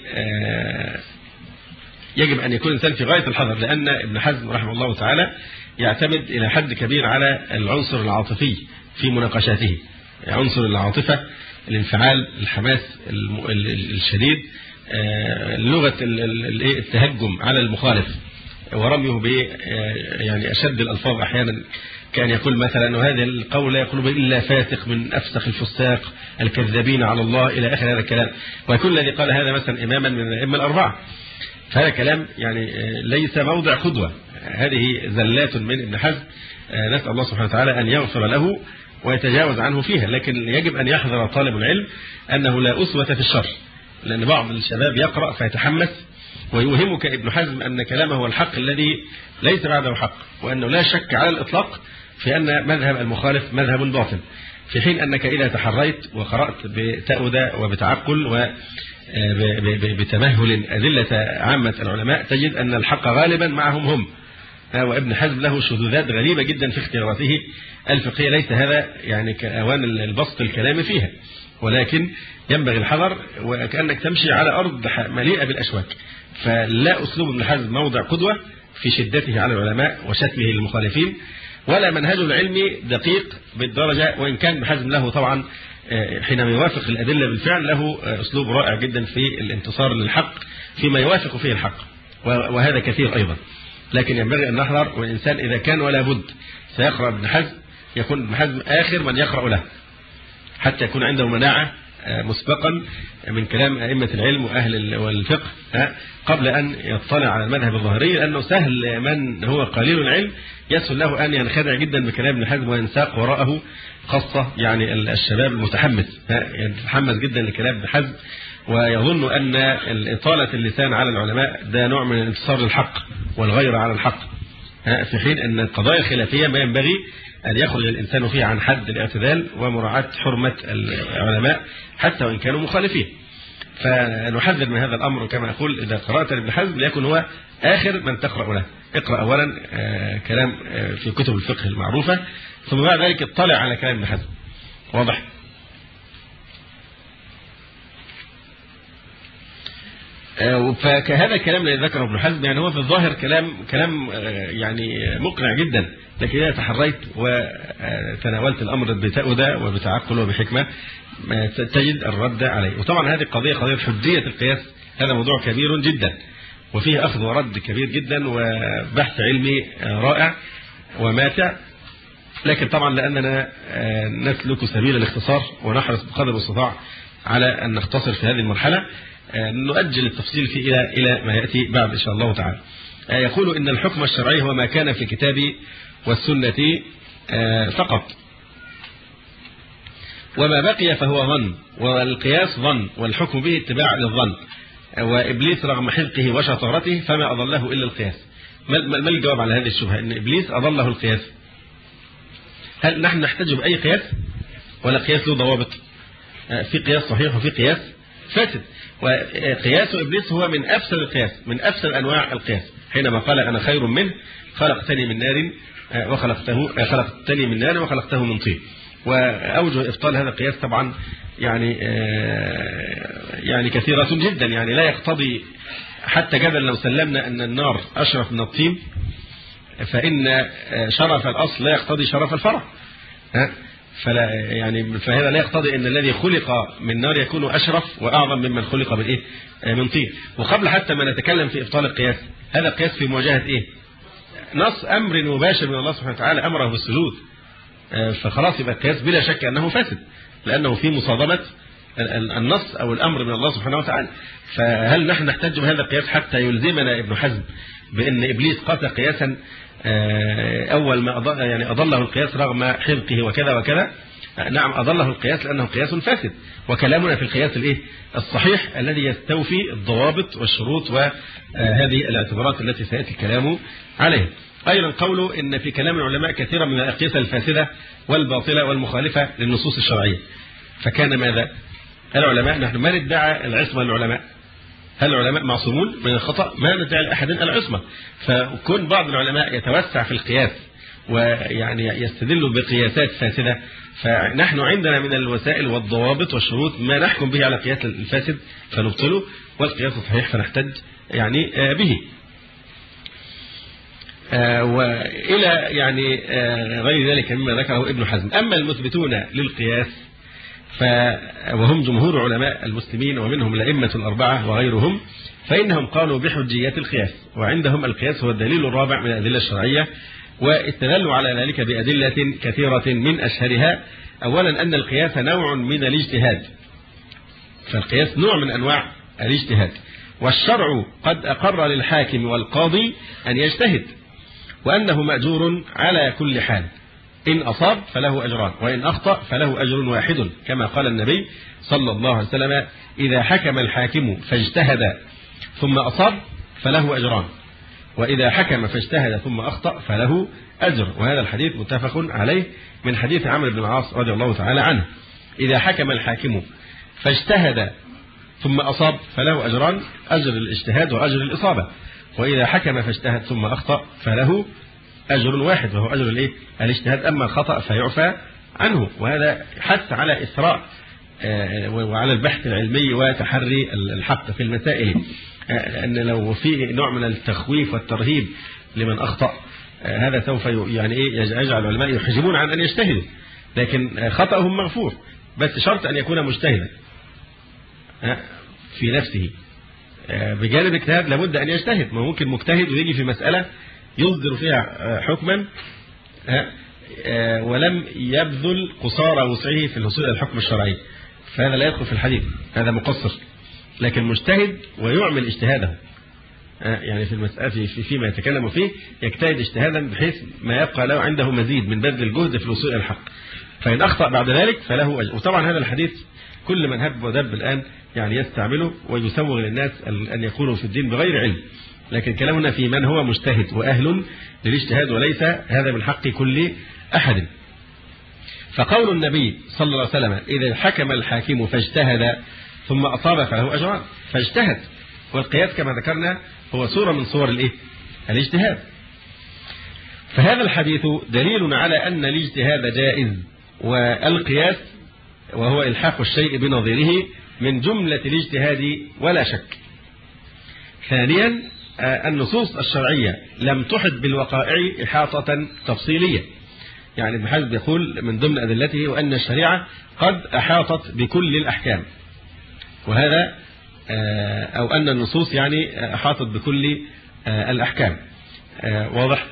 يجب أن يكون الإنسان في غاية الحذر، لأن ابن حزم رحمه الله تعالى يعتمد إلى حد كبير على العنصر العاطفي في مناقشاته، عنصر العاطفة، الانفعال، الحماس الشديد، لغة التهجم على المخالف، ورميه ب يعني أشد الألفاظ أحيانا، كان يقول مثلا وهذا القول لا يقول إلا فاسق من أفسخ الفساق الكذابين على الله إلى آخر هذا الكلام، ويكون الذي قال هذا مثلا إماما من الأئمة الأربعة. فهذا كلام يعني ليس موضع قدوة، هذه زلات من ابن حزم، نسأل الله سبحانه وتعالى أن يغفر له ويتجاوز عنه فيها. لكن يجب أن يحذر طالب العلم أنه لا أسوة في الشر، لأن بعض الشباب يقرأ فيتحمس ويوهمك ابن حزم أن كلامه هو الحق الذي ليس بعده حق، وأنه لا شك على الإطلاق في أن مذهب المخالف مذهب باطل، في حين أنك إذا تحريت وقرأت بتأودة وبتعقل وبتمهل أدلة عامة العلماء تجد أن الحق غالبا معهم هم. وابن حزم له شذوذات غريبة جدا في اختياراته الفقهية، ليس هذا يعني كأوان البسط الكلام فيها، ولكن ينبغي الحذر، وكأنك تمشي على أرض مليئة بالأشواك. فلا أسلوب ابن حزم موضع قدوة في شدته على العلماء وشتمه للمخالفين، ولا منهجه العلمي دقيق بالدرجة، وإن كان ابن حزم له طبعا حينما يوافق الأدلة بالفعل له أسلوب رائع جدا في الانتصار للحق فيما يوافق فيه الحق، وهذا كثير أيضا. لكن ينبغي أن نحذر، والإنسان إذا كان ولا بد سيقرأ ابن حزم يكون ابن حزم آخر من يقرأ له، حتى يكون عنده مناعة مسبقا من كلام أئمة العلم وأهل والفقه قبل أن يطلع على المذهب الظاهري، لأنه سهل من هو قليل العلم يسهل له أن ينخدع جدا بكلام ابن حزم وينساق وراءه، خاصة يعني الشباب المتحمس يتحمس جدا لكلام ابن حزم ويظن أن إطالة اللسان على العلماء ده نوع من الانتصار للحق والغير على الحق، في حين أن القضايا الخلافية ما ينبغي أن يخرج الإنسان فيه عن حد الاعتدال ومراعاة حرمة العلماء حتى وإن كانوا مخالفين. فنحذر من هذا الأمر، كما أقول إذا قرأت لابن حزم ليكن هو آخر من تقرأ له. اقرأ أولا كلام في كتب الفقه المعروفة، ثم بعد ذلك اطلع على كلام ابن حزم. واضح؟ فكهذا الكلام الذي ذكره ابن حزم يعني هو في الظاهر كلام كلام يعني مقنع جدا، لكن إذا تحريت وتناولت الأمر بتأودة وبتعقل وبحكمة تجد الرد عليه. وطبعا هذه القضية قضية حجية القياس، هذا موضوع كبير جدا وفيه أخذ ورد كبير جدا وبحث علمي رائع وماتع، لكن طبعا لأننا نسلك سبيل الاختصار ونحرص بقدر المستطاع على أن نختصر في هذه المرحلة، نؤجل التفصيل فيه إلى إلى ما يأتي بعد إن شاء الله تعالى. يقول إن الحكم الشرعي هو ما كان في الكتاب والسنة فقط، وما بقي فهو ظن، والقياس ظن، والحكم به اتباع للظن. وإبليس رغم حذقه وشطارته فما أضله إلا القياس. ما الجواب على هذه الشبهة إن إبليس أضله القياس؟ هل نحن نحتاج بأي قياس ولا قياس له ضوابط؟ في قياس صحيح وفي قياس فاسد، وقياس إبليس هو من أفسد القياس، من أفسد أنواع القياس، حينما قال أنا خير منه خلقتني من نار وخلقته خلقتني من نار وخلقته من طين. وأوجه إبطال هذا القياس طبعا يعني يعني كثيرة جدا، يعني لا يقتضي حتى جدل لو سلمنا أن النار أشرف من الطين فإن شرف الأصل لا يقتضي شرف الفرع، فلا يعني فهذا لا يقتضي أن الذي خلق من نار يكون أشرف وأعظم ممن خلق بالإيه من طين. وقبل حتى ما نتكلم في إبطال القياس، هذا القياس في مواجهة إيه؟ نص أمر مباشر من الله سبحانه وتعالى أمره بالسجود، فخلاص يبقى القياس بلا شك أنه فاسد، لأنه في مصادمة النص أو الأمر من الله سبحانه وتعالى. فهل نحن نحتاج بهذا القياس حتى يلزمنا ابن حزم بأن إبليس قاس قياسا أول ما أضل يعني أضله القياس رغم حذقه وكذا وكذا؟ نعم أضله القياس لأنه قياس فاسد، وكلامنا في القياس الإيه الصحيح الذي يستوفي الضوابط والشروط وهذه الاعتبارات التي سيأتي الكلام عليها. أيضا قوله إن في كلام العلماء كثيرا من الأقيسة الفاسدة والباطلة والمخالفة للنصوص الشرعية. فكان ماذا؟ العلماء نحن ما ندعي العصمة للعلماء، هل العلماء معصومون من الخطأ؟ ما ندعي لأحد العصمة. فكون بعض العلماء يتوسع في القياس ويعني يستدل بقياسات فاسدة، فنحن عندنا من الوسائل والضوابط والشروط ما نحكم به على قياس الفاسد فنبطله، والقياس الصحيح فنحتج يعني به. وإلى يعني غير ذلك مما ذكره ابن حزم. أما المثبتون للقياس ف وهم جمهور علماء المسلمين ومنهم الأئمة الأربعة وغيرهم، فإنهم قالوا بحجية القياس، وعندهم القياس هو الدليل الرابع من الأدلة الشرعية، واستدلوا على ذلك بأدلة كثيرة من أشهرها أولا أن القياس نوع من الاجتهاد، فالقياس نوع من أنواع الاجتهاد، والشرع قد أقر للحاكم والقاضي أن يجتهد، وأنه مأجور على كل حال، إن أصاب فله أجران وإن أخطأ فله أجر واحد، كما قال النبي صلى الله عليه وسلم: إذا حكم الحاكم فاجتهد ثم أصاب فله أجران، وإذا حكم فاجتهد ثم أخطأ فله أجر. وهذا الحديث متفق عليه من حديث عمرو بن العاص رضي الله تعالى عنه: إذا حكم الحاكم فاجتهد ثم أصاب فله أجران، أجر الاجتهاد وأجر الإصابة، وإذا حكم فاجتهد ثم أخطأ فله أجر واحد وهو أجر الإيه؟ الاجتهاد، أما الخطأ فيعفى عنه. وهذا حث على إسراء وعلى البحث العلمي وتحري الحق في المسائل، أن لو في نوع من التخويف والترهيب لمن أخطأ هذا سوف يعني إيه يجعل العلماء يحجبون عن أن يجتهدوا، لكن خطأهم مغفور، بس شرط أن يكون مجتهدا في نفسه. بجانب الاجتهاد لابد أن يجتهد، ما ممكن مجتهد ويجي في مسألة يصدر فيها حكما ولم يبذل قصارى وسعه في الوصول إلى الحكم الشرعي، فهذا لا يدخل في الحديث، هذا مقصر. لكن مجتهد ويعمل اجتهاده، يعني في المسألة في فيما يتكلم فيه يجتهد اجتهادا بحيث ما يبقى له عنده مزيد من بذل الجهد في الوصول إلى الحق، فإن أخطأ بعد ذلك فله أجر. وطبعا هذا الحديث كل من هب ودب الآن يعني يستعمله ويسوغ للناس أن يكونوا في الدين بغير علم، لكن كلامنا في من هو مجتهد وأهل للاجتهاد، وليس هذا من حق كل أحد. فقول النبي صلى الله عليه وسلم: إذا حكم الحاكم فاجتهد ثم أصاب فله أجران، فاجتهد، والقياس كما ذكرنا هو صورة من صور الإيه؟ الاجتهاد. فهذا الحديث دليل على أن الاجتهاد جائز، والقياس وهو إلحاق الشيء بنظيره من جملة الاجتهاد ولا شك. ثانيا النصوص الشرعية لم تحط بالوقائع إحاطة تفصيلية، يعني ابن حزم يقول من ضمن أدلته وأن الشريعة قد أحاطت بكل الأحكام، وهذا أو أن النصوص يعني أحاطت بكل الأحكام، واضح.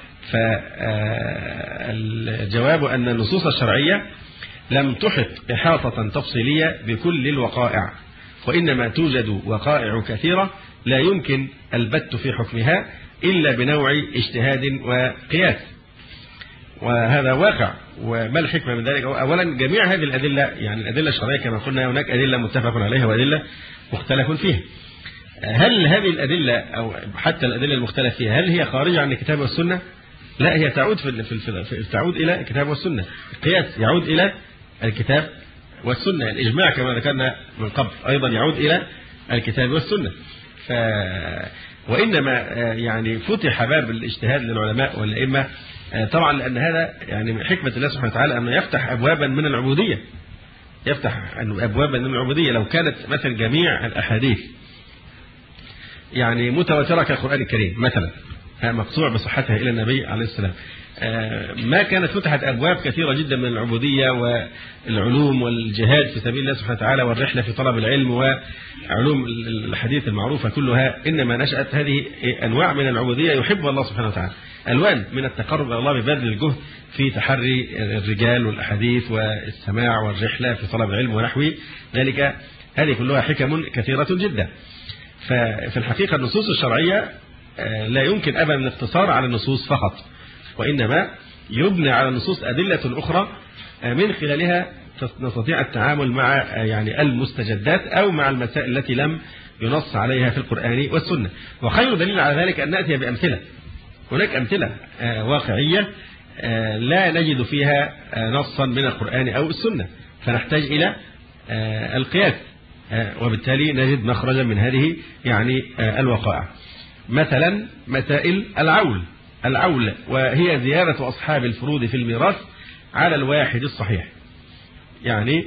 فالجواب أن النصوص الشرعية لم تحط إحاطة تفصيلية بكل الوقائع، وإنما توجد وقائع كثيرة لا يمكن البت في حكمها إلا بنوع اجتهاد وقياس، وهذا واقع. وما الحكمة من ذلك؟ أولا جميع هذه الأدلة، يعني الأدلة الشرعية كما قلنا هناك أدلة متفق عليها وأدلة مختلف فيها. هل هذه الأدلة أو حتى الأدلة المختلف فيها هل هي خارجة عن الكتاب والسنة؟ لا، هي تعود في, في, في, في تعود إلى الكتاب والسنة. القياس يعود إلى الكتاب والسنة، الإجماع كما ذكرنا من قبل أيضا يعود إلى الكتاب والسنة. ف وإنما يعني فتح باب الاجتهاد للعلماء والأئمة طبعا لأن هذا يعني حكمة الله سبحانه وتعالى أنه يفتح أبوابا من العبودية، يفتح أبوابا من العبودية. لو كانت مثلا جميع الأحاديث يعني متواترة كالقرآن الكريم مثلا مقطوع بصحتها إلى النبي عليه السلام، ما كانت فتحت أبواب كثيرة جدا من العبودية والعلوم والجهاد في سبيل الله سبحانه وتعالى والرحلة في طلب العلم وعلوم الحديث المعروفة كلها. إنما نشأت هذه أنواع من العبودية يحبها الله سبحانه وتعالى، ألوان من التقرب إلى الله ببذل الجهد في تحري الرجال والأحاديث والسماع والرحلة في طلب العلم ونحو ذلك. هذه كلها حكم كثيرة جدا. ففي الحقيقة النصوص الشرعية لا يمكن أبدا الاقتصار على النصوص فقط، وإنما يبنى على النصوص أدلة أخرى من خلالها نستطيع التعامل مع يعني المستجدات أو مع المسائل التي لم ينص عليها في القرآن والسنة. وخير دليل على ذلك أن نأتي بأمثلة. هناك أمثلة واقعية لا نجد فيها نصا من القرآن أو السنة، فنحتاج إلى القياس، وبالتالي نجد مخرجا من هذه يعني الوقائع. مثلا مسائل العول العول وهي زيارة أصحاب الفروض في الميراث على الواحد الصحيح. يعني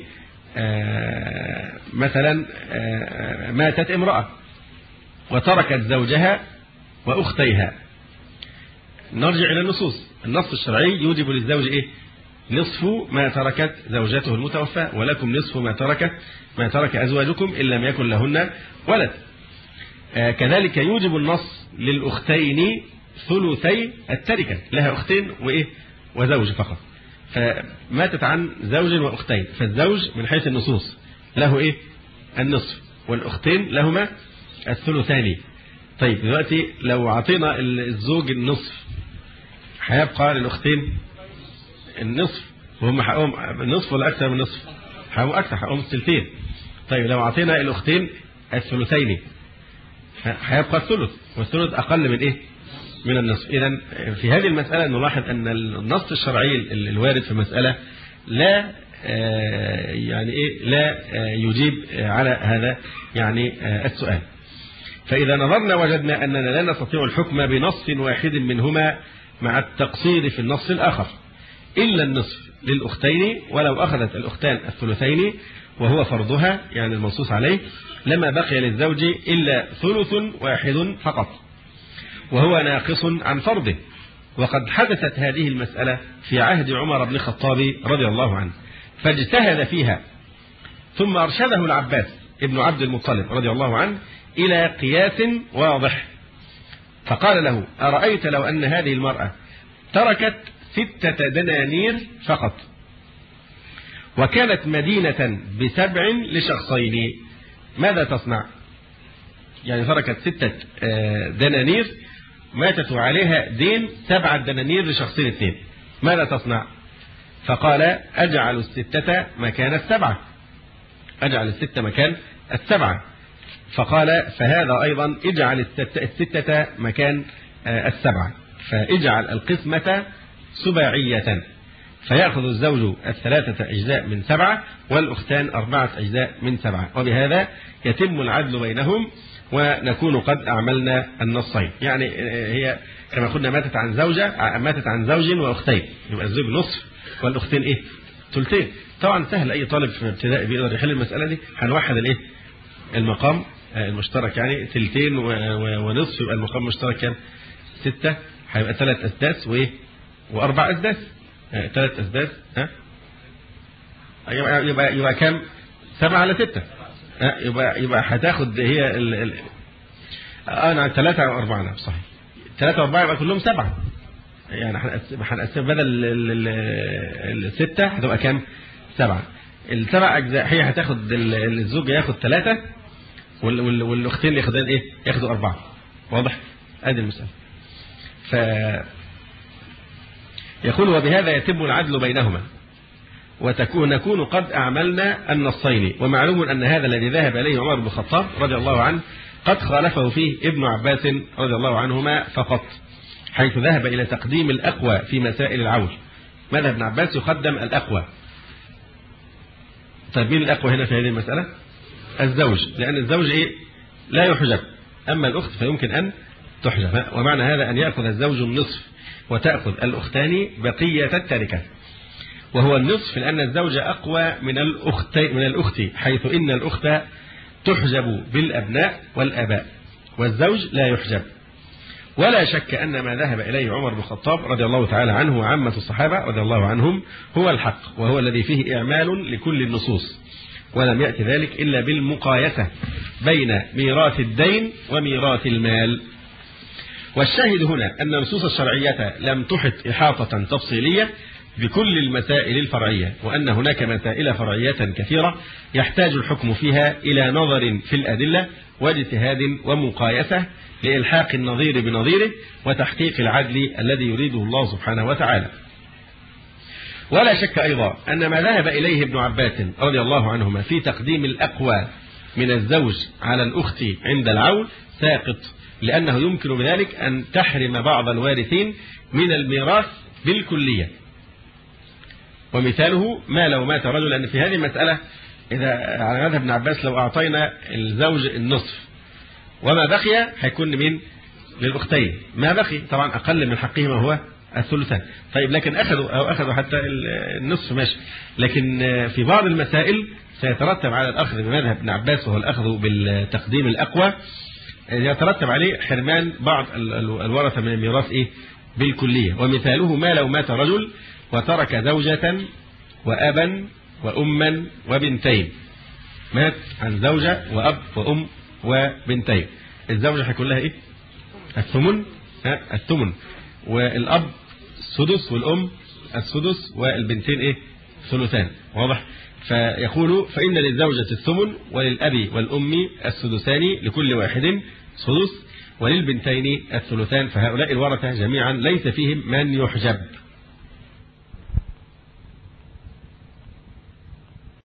مثلا ماتت امرأة وتركت زوجها وأختيها، نرجع إلى النصوص. النص الشرعي يوجب للزوج إيه؟ نصف ما تركت زوجته المتوفى ولكم نصف ما تركت ما ترك أزواجكم إن لم يكن لهن ولد. آه كذلك يوجب النص للأختين ثلثي التركة، لها أختين وإيه وزوج فقط، فماتت عن زوج وأختين، فالزوج من حيث النصوص له إيه النصف والأختين لهما الثلثان. طيب دلوقتي لو عطينا الزوج النصف هيبقى للأختين النصف، وهم حقهم النصف ولا أكثر من النصف؟ حقهم أكثر، حقهم الثلثين. طيب لو عطينا الأختين الثلثين هيبقى الثلث، والثلث أقل من إيه؟ من النصف. إذا في هذه المسألة نلاحظ أن النص الشرعي الوارد في المسألة لا يعني إيه لا يجيب على هذا يعني السؤال. فإذا نظرنا وجدنا أننا لا نستطيع الحكم بنص واحد منهما مع التقصير في النص الآخر إلا النصف للأختين، ولو أخذت الأختان الثلثين وهو فرضها يعني المنصوص عليه لما بقي للزوج إلا ثلث واحد فقط وهو ناقص عن فرضه. وقد حدثت هذه المسألة في عهد عمر بن الخطاب رضي الله عنه فاجتهد فيها، ثم أرشده العباس ابن عبد المطلب رضي الله عنه إلى قياس واضح، فقال له: أرأيت لو أن هذه المرأة تركت ستة دنانير فقط وكانت مدينة بسبع لشخصين ماذا تصنع؟ يعني تركت ستة دنانير ماتت عليها دين سبعة دنانير لشخصين اثنين، ماذا تصنع؟ فقال: أجعل الستة مكان السبعة، أجعل الستة مكان السبعة. فقال: فهذا أيضا اجعل الستة مكان السبعة، فاجعل القسمة سباعية، فيأخذ الزوج الثلاثة أجزاء من سبعة والأختان أربعة أجزاء من سبعة، وبهذا يتم العدل بينهم ونكون قد أعملنا النصين. يعني هي كما قلنا ماتت عن زوجة ماتت عن زوج وأختين، يبقى الزوج نصف والأختين إيه ثلثين. طبعا سهل أي طالب في ابتدائي بيقدر يحل المسألة دي. هنوحد الإيه المقام المشترك، يعني ثلثين ونصف يبقى المقام المشترك كام؟ ستة، هيبقى ثلاث أسداس وإيه وأربع أسداس، ثلاث أسداس ها يبقى يبقى, يبقى كام؟ سبعة على ستة، يبقى يبقى هتاخد هي ال ال أنا ثلاثة أو أربعة. نعم صحيح، ثلاثة وأربعة يبقى كلهم سبعة، يعني هنقسم بدل الستة هتبقى كام؟ سبعة. السبع أجزاء هي هتاخد الزوج ياخد ثلاثة والأختين ياخدان إيه؟ ياخدوا أربعة. واضح؟ هذه المسألة. ف يقول: وبهذا يتم العدل بينهما وتكون نكون قد أعملنا النصين. ومعلوم أن هذا الذي ذهب إليه عمر بن الخطاب رضي الله عنه قد خالفه فيه ابن عباس رضي الله عنهما فقط، حيث ذهب إلى تقديم الأقوى في مسائل العول. ماذا ابن عباس يقدم الأقوى؟ طيب مين الأقوى هنا في هذه المسألة؟ الزوج، لأن الزوج إيه؟ لا يحجب، أما الأخت فيمكن أن تحجب. ومعنى هذا أن يأخذ الزوج النصف وتأخذ الأختان بقية التركة، وهو النصف لأن الزوج أقوى من الأخت من الأخت حيث إن الأخت تحجب بالأبناء والآباء والزوج لا يحجب. ولا شك أن ما ذهب إليه عمر بن الخطاب رضي الله تعالى عنه وعامة الصحابة رضي الله عنهم هو الحق، وهو الذي فيه إعمال لكل النصوص، ولم يأتي ذلك إلا بالمقايسة بين ميراث الدين وميراث المال. والشاهد هنا أن النصوص الشرعية لم تحط إحاطة تفصيلية بكل المسائل الفرعية، وأن هناك مسائل فرعية كثيرة يحتاج الحكم فيها إلى نظر في الأدلة واجتهاد ومقايسة لإلحاق النظير بنظيره وتحقيق العدل الذي يريده الله سبحانه وتعالى. ولا شك أيضا أن ما ذهب إليه ابن عباس رضي الله عنهما في تقديم الأقوى من الزوج على الأخت عند العول ساقط، لأنه يمكن بذلك أن تحرم بعض الوارثين من الميراث بالكلية. ومثاله ما لو مات رجل، لأن في هذه المسألة إذا على مذهب ابن عباس لو أعطينا الزوج النصف وما بقي هيكون لمين؟ للأختين. ما بقي طبعا أقل من حقهما هو الثلثان. طيب لكن أخذوا أو أخذوا حتى النصف ماشي، لكن في بعض المسائل سيترتب على الأخذ بمذهب ابن عباس وهو الأخذ بالتقديم الأقوى، يترتب عليه حرمان بعض الورثة من الميراث إيه؟ بالكلية. ومثاله ما لو مات رجل وترك زوجة وأبا وأما وبنتين. مات عن زوجة وأب وأم وبنتين. الزوجة هيكون لها إيه؟ الثمن، ها الثمن، والأب السدس والأم السدس والبنتين إيه؟ ثلثان. واضح؟ فيقول فإن للزوجة الثمن وللأب والأم السدسان لكل واحد سدس وللبنتين الثلثان، فهؤلاء الورثة جميعا ليس فيهم من يحجب.